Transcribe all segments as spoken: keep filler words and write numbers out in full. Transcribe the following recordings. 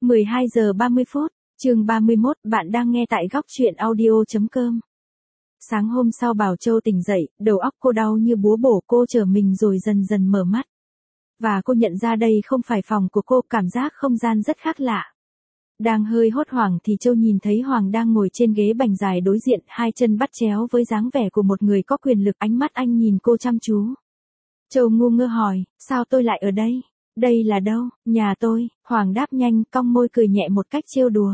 mười hai giờ ba mươi phút, chương ba mươi mốt, bạn đang nghe tại góc truyện audio chấm com. Sáng hôm sau Bảo Châu tỉnh dậy, đầu óc cô đau như búa bổ, cô trở mình rồi dần dần mở mắt. Và cô nhận ra đây không phải phòng của cô, cảm giác không gian rất khác lạ. Đang hơi hốt hoảng thì Châu nhìn thấy Hoàng đang ngồi trên ghế bành dài đối diện, hai chân bắt chéo với dáng vẻ của một người có quyền lực, ánh mắt anh nhìn cô chăm chú. Châu ngu ngơ hỏi, sao tôi lại ở đây? Đây là đâu? Nhà tôi. Hoàng đáp nhanh, cong môi cười nhẹ một cách trêu đùa.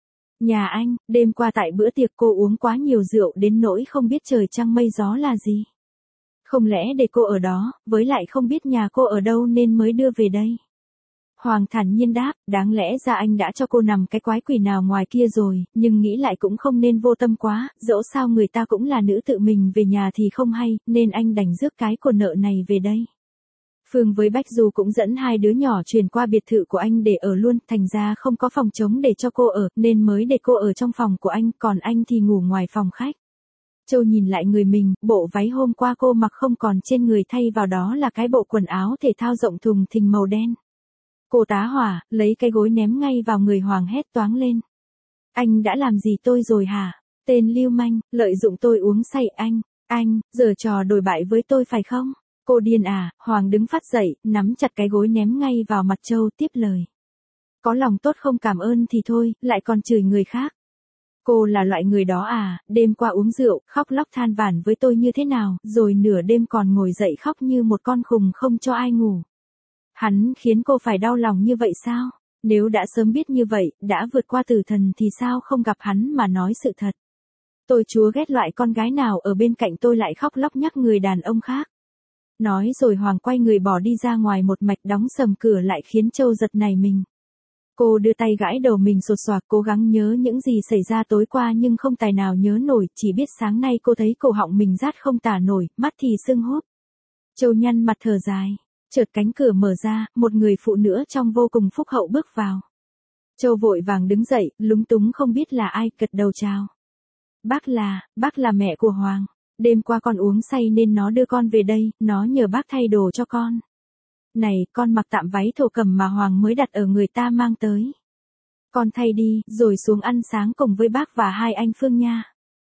Nhà anh, đêm qua tại bữa tiệc cô uống quá nhiều rượu đến nỗi không biết trời trăng mây gió là gì. Không lẽ để cô ở đó, với lại không biết nhà cô ở đâu nên mới đưa về đây. Hoàng thản nhiên đáp, đáng lẽ ra anh đã cho cô nằm cái quái quỷ nào ngoài kia rồi, nhưng nghĩ lại cũng không nên vô tâm quá, dẫu sao người ta cũng là nữ tự mình về nhà thì không hay, nên anh đành rước cái của nợ này về đây. Phương với Bách Du cũng dẫn hai đứa nhỏ chuyển qua biệt thự của anh để ở luôn, thành ra không có phòng trống để cho cô ở, nên mới để cô ở trong phòng của anh, còn anh thì ngủ ngoài phòng khách. Châu nhìn lại người mình, bộ váy hôm qua cô mặc không còn trên người, thay vào đó là cái bộ quần áo thể thao rộng thùng thình màu đen. Cô tá hỏa, lấy cái gối ném ngay vào người Hoàng, hét toáng lên. Anh đã làm gì tôi rồi hả? Tên lưu manh, lợi dụng tôi uống say. Anh, anh, giở trò đồi bại với tôi phải không? Cô điên à? Hoàng đứng phát dậy, nắm chặt cái gối ném ngay vào mặt Châu, tiếp lời. Có lòng tốt không cảm ơn thì thôi, lại còn chửi người khác. Cô là loại người đó à, đêm qua uống rượu, khóc lóc than vãn với tôi như thế nào, rồi nửa đêm còn ngồi dậy khóc như một con khùng không cho ai ngủ. Hắn khiến cô phải đau lòng như vậy sao? Nếu đã sớm biết như vậy, đã vượt qua tử thần thì sao không gặp hắn mà nói sự thật? Tôi chúa ghét loại con gái nào ở bên cạnh tôi lại khóc lóc nhắc người đàn ông khác. Nói rồi Hoàng quay người bỏ đi ra ngoài một mạch, đóng sầm cửa lại khiến Châu giật nảy mình. Cô đưa tay gãi đầu mình sột soạc, cố gắng nhớ những gì xảy ra tối qua nhưng không tài nào nhớ nổi, chỉ biết sáng nay cô thấy cổ họng mình rát không tả nổi, mắt thì sưng húp. Châu nhăn mặt thở dài. Chợt cánh cửa mở ra, một người phụ nữ trông vô cùng phúc hậu bước vào. Châu vội vàng đứng dậy, lúng túng không biết là ai, gật đầu chào. Bác là, bác là mẹ của Hoàng. Đêm qua con uống say nên nó đưa con về đây, nó nhờ bác thay đồ cho con. Này, con mặc tạm váy thổ cẩm mà Hoàng mới đặt ở người ta mang tới. Con thay đi, rồi xuống ăn sáng cùng với bác và hai anh Phương nha.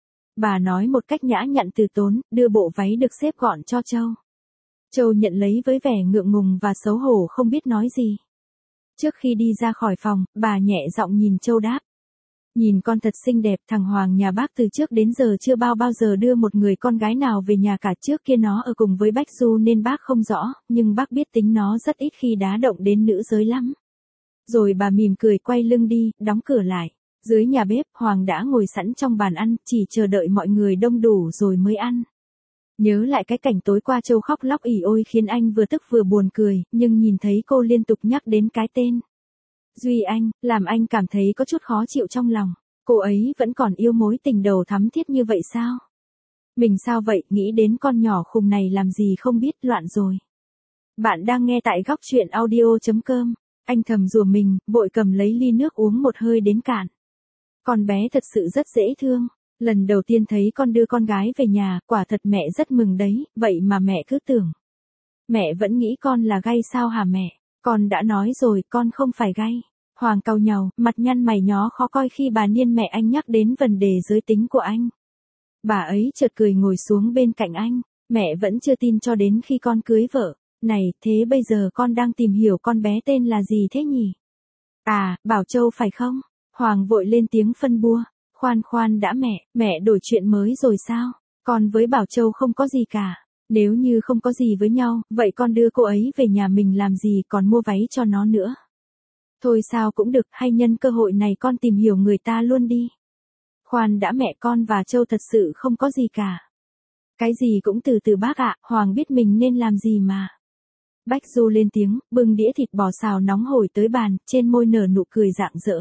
Bà nói một cách nhã nhặn từ tốn, đưa bộ váy được xếp gọn cho Châu. Châu nhận lấy với vẻ ngượng ngùng và xấu hổ không biết nói gì. Trước khi đi ra khỏi phòng, bà nhẹ giọng nhìn Châu đáp. Nhìn con thật xinh đẹp, thằng Hoàng nhà bác từ trước đến giờ chưa bao bao giờ đưa một người con gái nào về nhà cả, trước kia nó ở cùng với Bách Du nên bác không rõ, nhưng bác biết tính nó rất ít khi đá động đến nữ giới lắm. Rồi bà mỉm cười quay lưng đi, đóng cửa lại. Dưới nhà bếp, Hoàng đã ngồi sẵn trong bàn ăn, chỉ chờ đợi mọi người đông đủ rồi mới ăn. Nhớ lại cái cảnh tối qua Châu khóc lóc ỉ ôi khiến anh vừa tức vừa buồn cười, nhưng nhìn thấy cô liên tục nhắc đến cái tên Duy Anh, làm anh cảm thấy có chút khó chịu trong lòng. Cô ấy vẫn còn yêu mối tình đầu thắm thiết như vậy sao? Mình sao vậy, nghĩ đến con nhỏ khùng này làm gì không biết, loạn rồi. Bạn đang nghe tại góc truyện audio chấm com. Anh thầm rủa mình, vội cầm lấy ly nước uống một hơi đến cạn. Con bé thật sự rất dễ thương. Lần đầu tiên thấy con đưa con gái về nhà, quả thật mẹ rất mừng đấy, vậy mà mẹ cứ tưởng. Mẹ vẫn nghĩ con là gay sao hả mẹ? Con đã nói rồi, con không phải gay. Hoàng cau nhàu, mặt nhăn mày nhó khó coi khi bà Niên mẹ anh nhắc đến vấn đề giới tính của anh. Bà ấy chợt cười ngồi xuống bên cạnh anh, mẹ vẫn chưa tin cho đến khi con cưới vợ. Này, thế bây giờ con đang tìm hiểu con bé tên là gì thế nhỉ? À, Bảo Châu phải không? Hoàng vội lên tiếng phân bua. Khoan khoan đã mẹ, mẹ đổi chuyện mới rồi sao? Con với Bảo Châu không có gì cả. Nếu như không có gì với nhau, vậy con đưa cô ấy về nhà mình làm gì, còn mua váy cho nó nữa. Thôi sao cũng được, hay nhân cơ hội này con tìm hiểu người ta luôn đi. Khoan đã mẹ, con và Châu thật sự không có gì cả. Cái gì cũng từ từ bác ạ, Hoàng biết mình nên làm gì mà. Bách Du lên tiếng, bưng đĩa thịt bò xào nóng hổi tới bàn, trên môi nở nụ cười rạng rỡ.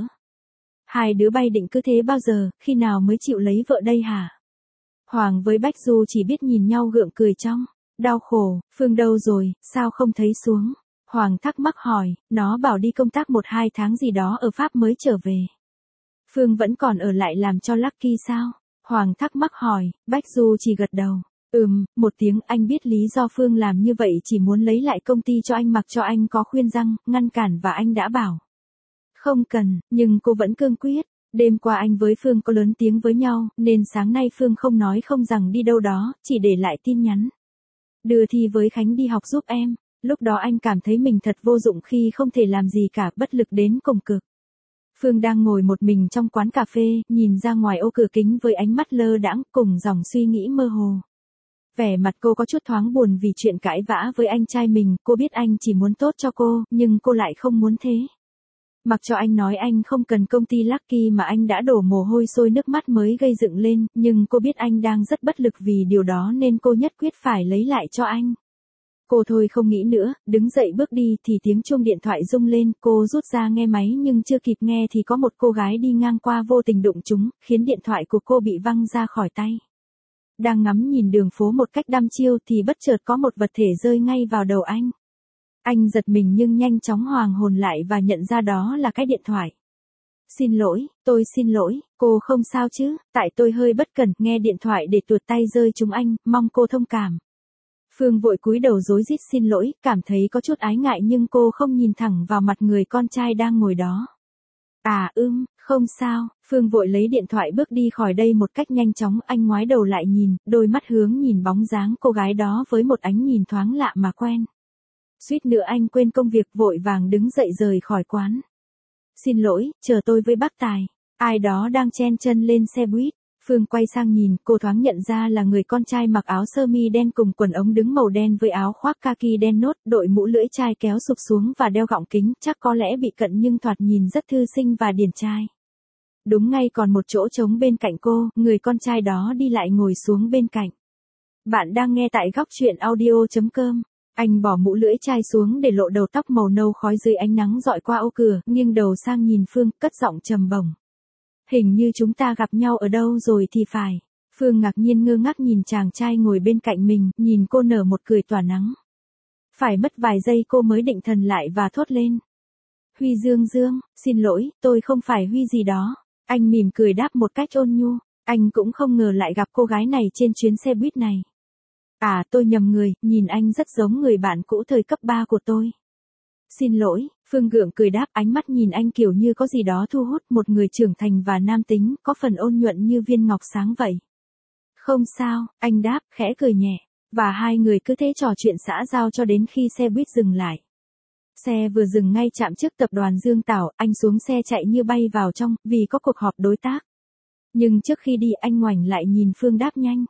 Hai đứa bay định cứ thế bao giờ, khi nào mới chịu lấy vợ đây hả? Hoàng với Bách Du chỉ biết nhìn nhau gượng cười trong đau khổ. Phương đâu rồi, sao không thấy xuống? Hoàng thắc mắc hỏi, nó bảo đi công tác một hai tháng gì đó ở Pháp mới trở về. Phương vẫn còn ở lại làm cho Lucky sao? Hoàng thắc mắc hỏi, Bách Du chỉ gật đầu. Ừm, một tiếng. Anh biết lý do Phương làm như vậy, chỉ muốn lấy lại công ty cho anh, mặc cho anh có khuyên răng, ngăn cản và anh đã bảo. Không cần, nhưng cô vẫn cương quyết. Đêm qua anh với Phương có lớn tiếng với nhau, nên sáng nay Phương không nói không rằng đi đâu đó, chỉ để lại tin nhắn. Đưa Thi với Khánh đi học giúp em. Lúc đó anh cảm thấy mình thật vô dụng khi không thể làm gì cả, bất lực đến cùng cực. Phương đang ngồi một mình trong quán cà phê, nhìn ra ngoài ô cửa kính với ánh mắt lơ đãng, cùng dòng suy nghĩ mơ hồ. Vẻ mặt cô có chút thoáng buồn vì chuyện cãi vã với anh trai mình, cô biết anh chỉ muốn tốt cho cô, nhưng cô lại không muốn thế. Mặc cho anh nói anh không cần công ty Lucky mà anh đã đổ mồ hôi sôi nước mắt mới gây dựng lên, nhưng cô biết anh đang rất bất lực vì điều đó nên cô nhất quyết phải lấy lại cho anh. Cô thôi không nghĩ nữa, đứng dậy bước đi thì tiếng chuông điện thoại rung lên, cô rút ra nghe máy nhưng chưa kịp nghe thì có một cô gái đi ngang qua vô tình đụng trúng, khiến điện thoại của cô bị văng ra khỏi tay. Đang ngắm nhìn đường phố một cách đăm chiêu thì bất chợt có một vật thể rơi ngay vào đầu anh. Anh giật mình nhưng nhanh chóng hoàn hồn lại và nhận ra đó là cái điện thoại. Xin lỗi, tôi xin lỗi, cô không sao chứ, tại tôi hơi bất cẩn nghe điện thoại để tuột tay rơi trúng anh, mong cô thông cảm. Phương vội cúi đầu rối rít xin lỗi, cảm thấy có chút ái ngại nhưng cô không nhìn thẳng vào mặt người con trai đang ngồi đó. À ưm, không sao, Phương vội lấy điện thoại bước đi khỏi đây một cách nhanh chóng, anh ngoái đầu lại nhìn, đôi mắt hướng nhìn bóng dáng cô gái đó với một ánh nhìn thoáng lạ mà quen. Suýt nữa anh quên công việc vội vàng đứng dậy rời khỏi quán. Xin lỗi, chờ tôi với bác Tài. Ai đó đang chen chân lên xe buýt. Phương quay sang nhìn, cô thoáng nhận ra là người con trai mặc áo sơ mi đen cùng quần ống đứng màu đen với áo khoác kaki đen nốt, đội mũ lưỡi chai kéo sụp xuống và đeo gọng kính, chắc có lẽ bị cận nhưng thoạt nhìn rất thư sinh và điển trai. Đúng ngay còn một chỗ trống bên cạnh cô, người con trai đó đi lại ngồi xuống bên cạnh. Bạn đang nghe tại góc truyện audio chấm com. Anh bỏ mũ lưỡi chai xuống để lộ đầu tóc màu nâu khói dưới ánh nắng dọi qua ô cửa, nghiêng đầu sang nhìn Phương, cất giọng trầm bổng. Hình như chúng ta gặp nhau ở đâu rồi thì phải. Phương ngạc nhiên ngơ ngác nhìn chàng trai ngồi bên cạnh mình, nhìn cô nở một cười tỏa nắng. Phải mất vài giây cô mới định thần lại và thốt lên. Huy Dương Dương, xin lỗi, tôi không phải Huy gì đó. Anh mỉm cười đáp một cách ôn nhu, anh cũng không ngờ lại gặp cô gái này trên chuyến xe buýt này. À, tôi nhầm người, nhìn anh rất giống người bạn cũ thời cấp ba của tôi. Xin lỗi, Phương gượng cười đáp, ánh mắt nhìn anh kiểu như có gì đó thu hút, một người trưởng thành và nam tính, có phần ôn nhuận như viên ngọc sáng vậy. Không sao, anh đáp, khẽ cười nhẹ, và hai người cứ thế trò chuyện xã giao cho đến khi xe buýt dừng lại. Xe vừa dừng ngay chạm trước tập đoàn Dương Tảo, anh xuống xe chạy như bay vào trong, vì có cuộc họp đối tác. Nhưng trước khi đi anh ngoảnh lại nhìn Phương đáp nhanh.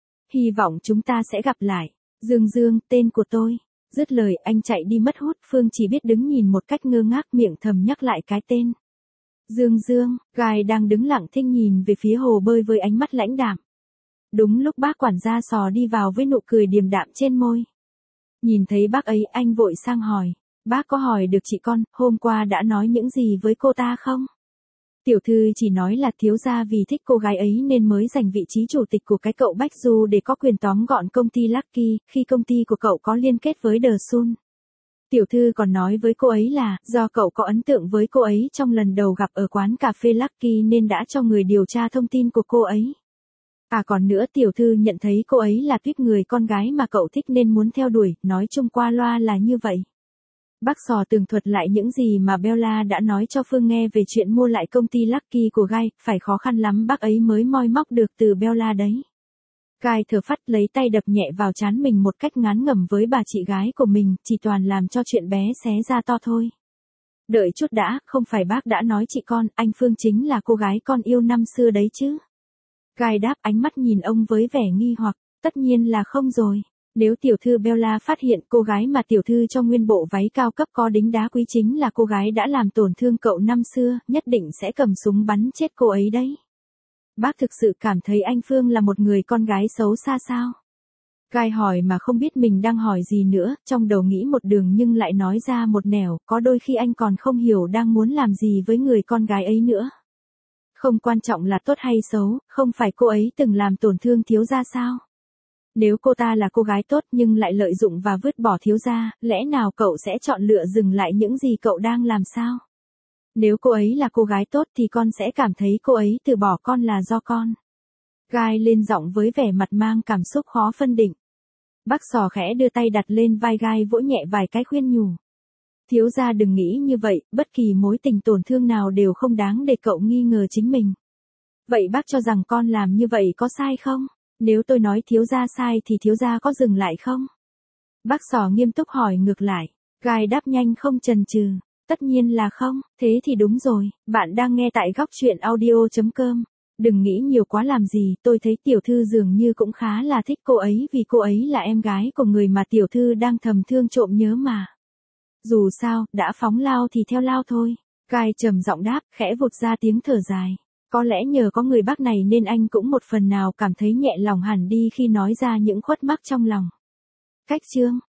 Hy vọng chúng ta sẽ gặp lại. Dương Dương, tên của tôi. Dứt lời anh chạy đi mất hút, Phương chỉ biết đứng nhìn một cách ngơ ngác, miệng thầm nhắc lại cái tên. Dương Dương, Guy đang đứng lặng thinh nhìn về phía hồ bơi với ánh mắt lãnh đạm. Đúng lúc bác quản gia Sò đi vào với nụ cười điềm đạm trên môi. Nhìn thấy bác ấy anh vội sang hỏi. Bác có hỏi được chị con, hôm qua đã nói những gì với cô ta không? Tiểu thư chỉ nói là thiếu gia vì thích cô gái ấy nên mới giành vị trí chủ tịch của cái cậu Bách Du để có quyền tóm gọn công ty Lucky, khi công ty của cậu có liên kết với The Sun. Tiểu thư còn nói với cô ấy là, do cậu có ấn tượng với cô ấy trong lần đầu gặp ở quán cà phê Lucky nên đã cho người điều tra thông tin của cô ấy. À còn nữa, tiểu thư nhận thấy cô ấy là tuyết người con gái mà cậu thích nên muốn theo đuổi, nói chung qua loa là như vậy. Bác Sò tường thuật lại những gì mà Bella đã nói cho Phương nghe về chuyện mua lại công ty Lucky của Guy, phải khó khăn lắm bác ấy mới moi móc được từ Bella đấy. Guy thở phắt lấy tay đập nhẹ vào trán mình một cách ngán ngẩm với bà chị gái của mình, chỉ toàn làm cho chuyện bé xé ra to thôi. Đợi chút đã, không phải bác đã nói chị con, anh Phương chính là cô gái con yêu năm xưa đấy chứ. Guy đáp, ánh mắt nhìn ông với vẻ nghi hoặc, tất nhiên là không rồi. Nếu tiểu thư Bella phát hiện cô gái mà tiểu thư cho nguyên bộ váy cao cấp có đính đá quý chính là cô gái đã làm tổn thương cậu năm xưa, nhất định sẽ cầm súng bắn chết cô ấy đấy. Bác thực sự cảm thấy anh Phương là một người con gái xấu xa sao? Guy hỏi mà không biết mình đang hỏi gì nữa, trong đầu nghĩ một đường nhưng lại nói ra một nẻo, có đôi khi anh còn không hiểu đang muốn làm gì với người con gái ấy nữa. Không quan trọng là tốt hay xấu, không phải cô ấy từng làm tổn thương thiếu gia sao? Nếu cô ta là cô gái tốt nhưng lại lợi dụng và vứt bỏ thiếu gia, lẽ nào cậu sẽ chọn lựa dừng lại những gì cậu đang làm sao? Nếu cô ấy là cô gái tốt thì con sẽ cảm thấy cô ấy từ bỏ con là do con. Guy lên giọng với vẻ mặt mang cảm xúc khó phân định. Bác Sò khẽ đưa tay đặt lên vai Guy vỗ nhẹ vài cái khuyên nhủ. Thiếu gia đừng nghĩ như vậy, bất kỳ mối tình tổn thương nào đều không đáng để cậu nghi ngờ chính mình. Vậy bác cho rằng con làm như vậy có sai không? Nếu tôi nói thiếu gia sai thì thiếu gia có dừng lại không? Bác Sỏ nghiêm túc hỏi ngược lại. Gai đáp nhanh không chần chừ. Tất nhiên là không, thế thì đúng rồi, bạn đang nghe tại góc chuyện audio.com. Đừng nghĩ nhiều quá làm gì, tôi thấy tiểu thư dường như cũng khá là thích cô ấy vì cô ấy là em gái của người mà tiểu thư đang thầm thương trộm nhớ mà. Dù sao, đã phóng lao thì theo lao thôi. Gai trầm giọng đáp, khẽ vụt ra tiếng thở dài. Có lẽ nhờ có người bác này nên anh cũng một phần nào cảm thấy nhẹ lòng hẳn đi khi nói ra những khuất mắc trong lòng. Cách chương